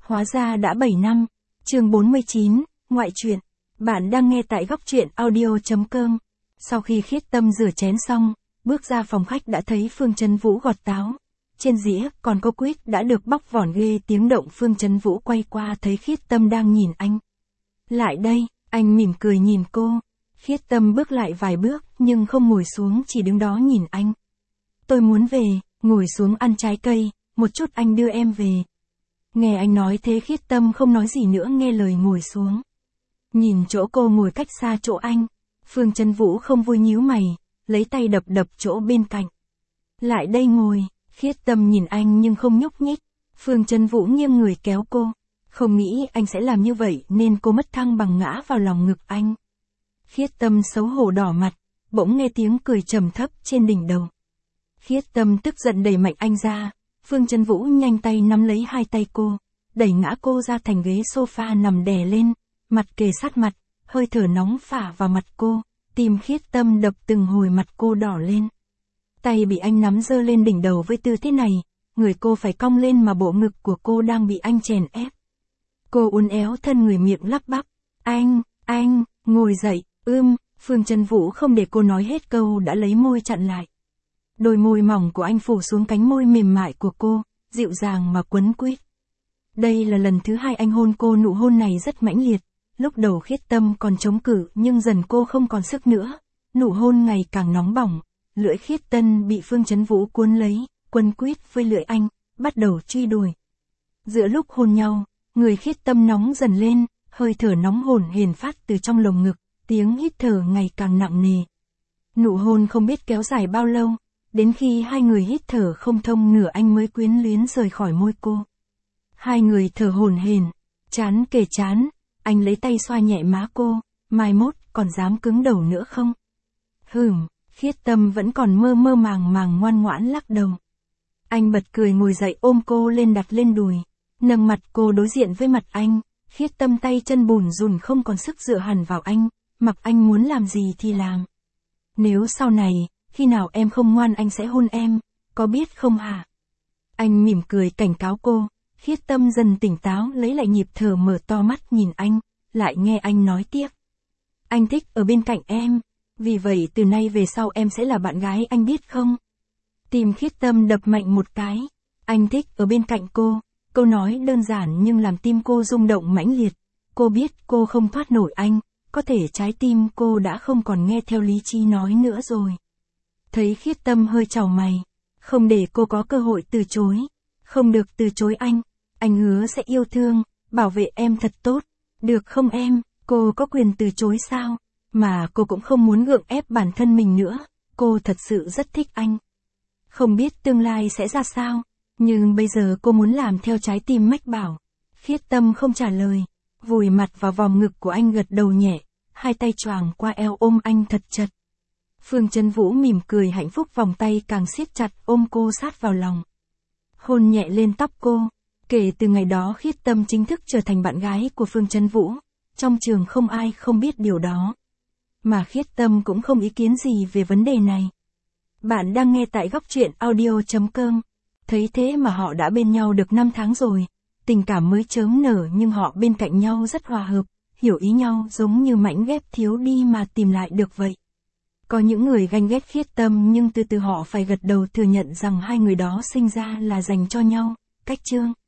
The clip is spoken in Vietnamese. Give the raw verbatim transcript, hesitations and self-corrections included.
Hóa ra đã bảy năm. Chương bốn mươi chín, ngoại truyện. Bạn đang nghe tại góc truyện audio chấm com. Sau khi Khiết Tâm rửa chén xong, bước ra phòng khách đã thấy Phương Chấn Vũ gọt táo. Trên dĩa còn có quýt đã được bóc vỏ ghê tiếng động. Phương Chấn Vũ quay qua thấy Khiết Tâm đang nhìn anh. Lại đây, anh mỉm cười nhìn cô. Khiết Tâm bước lại vài bước nhưng không ngồi xuống, chỉ đứng đó nhìn anh. Tôi muốn về, ngồi xuống ăn trái cây, một chút anh đưa em về. Nghe anh nói thế Khiết Tâm không nói gì nữa, nghe lời ngồi xuống. Nhìn chỗ cô ngồi cách xa chỗ anh, Phương Chấn Vũ không vui nhíu mày, lấy tay đập đập chỗ bên cạnh. Lại đây ngồi. Khiết Tâm nhìn anh nhưng không nhúc nhích. Phương Chấn Vũ nghiêng người kéo cô. Không nghĩ anh sẽ làm như vậy nên cô mất thăng bằng ngã vào lòng ngực anh. Khiết Tâm xấu hổ đỏ mặt, bỗng nghe tiếng cười trầm thấp trên đỉnh đầu. Khiết Tâm tức giận đẩy mạnh anh ra. Phương Chấn Vũ nhanh tay nắm lấy hai tay cô, đẩy ngã cô ra thành ghế sofa nằm đè lên, mặt kề sát mặt, hơi thở nóng phả vào mặt cô, tim Khiết Tâm đập từng hồi, mặt cô đỏ lên. Tay bị anh nắm giơ lên đỉnh đầu với tư thế này, người cô phải cong lên mà bộ ngực của cô đang bị anh chèn ép. Cô uốn éo thân người, miệng lắp bắp, anh, anh, ngồi dậy, ưm, Phương Chấn Vũ không để cô nói hết câu đã lấy môi chặn lại. Đôi môi mỏng của anh phủ xuống cánh môi mềm mại của cô, dịu dàng mà quấn quýt. Đây là lần thứ hai anh hôn cô, nụ hôn này rất mãnh liệt. Lúc đầu Khiết Tâm còn chống cự nhưng dần cô không còn sức nữa. Nụ hôn ngày càng nóng bỏng, lưỡi Khiết Tâm bị Phương Chấn Vũ cuốn lấy, quấn quýt với lưỡi anh, bắt đầu truy đuổi. Giữa lúc hôn nhau, người Khiết Tâm nóng dần lên, hơi thở nóng hổn hển phát từ trong lồng ngực, tiếng hít thở ngày càng nặng nề. Nụ hôn không biết kéo dài bao lâu, đến khi hai người hít thở không thông nửa anh mới quyến luyến rời khỏi môi cô. Hai người thở hổn hển, trán kề trán, anh lấy tay xoa nhẹ má cô, mai mốt còn dám cứng đầu nữa không? Hửm, Khiết Tâm vẫn còn mơ mơ màng màng ngoan ngoãn lắc đầu. Anh bật cười ngồi dậy ôm cô lên đặt lên đùi, nâng mặt cô đối diện với mặt anh. Khiết Tâm tay chân bùn rùn không còn sức dựa hẳn vào anh, mặc anh muốn làm gì thì làm. Nếu sau này, khi nào em không ngoan anh sẽ hôn em, có biết không hả? Anh mỉm cười cảnh cáo cô. Khiết Tâm dần tỉnh táo, lấy lại nhịp thở, mở to mắt nhìn anh, lại nghe anh nói tiếp. Anh thích ở bên cạnh em, vì vậy từ nay về sau em sẽ là bạn gái anh, biết không? Tim Khiết Tâm đập mạnh một cái. Anh thích ở bên cạnh cô. Câu nói đơn giản nhưng làm tim cô rung động mãnh liệt. Cô biết cô không thoát nổi anh, có thể trái tim cô đã không còn nghe theo lý trí nói nữa rồi. Thấy Khiết Tâm hơi chàu mày, không để cô có cơ hội từ chối. Không được từ chối anh, anh hứa sẽ yêu thương, bảo vệ em thật tốt, được không em? Cô có quyền từ chối sao? Mà cô cũng không muốn gượng ép bản thân mình nữa, cô thật sự rất thích anh. Không biết tương lai sẽ ra sao, nhưng bây giờ cô muốn làm theo trái tim mách bảo. Khiết Tâm không trả lời, vùi mặt vào vòng ngực của anh, gật đầu nhẹ, hai tay choàng qua eo ôm anh thật chặt. Phương Chấn Vũ mỉm cười hạnh phúc, vòng tay càng siết chặt ôm cô sát vào lòng. Hôn nhẹ lên tóc cô. Kể từ ngày đó Khiết Tâm chính thức trở thành bạn gái của Phương Chấn Vũ. Trong trường không ai không biết điều đó. Mà Khiết Tâm cũng không ý kiến gì về vấn đề này. Bạn đang nghe tại góc truyện audio chấm com. Thấy thế mà họ đã bên nhau được năm tháng rồi. Tình cảm mới chớm nở nhưng họ bên cạnh nhau rất hòa hợp, hiểu ý nhau giống như mảnh ghép thiếu đi mà tìm lại được vậy. Có những người ganh ghét Khiết Tâm nhưng từ từ họ phải gật đầu thừa nhận rằng hai người đó sinh ra là dành cho nhau. Cách chương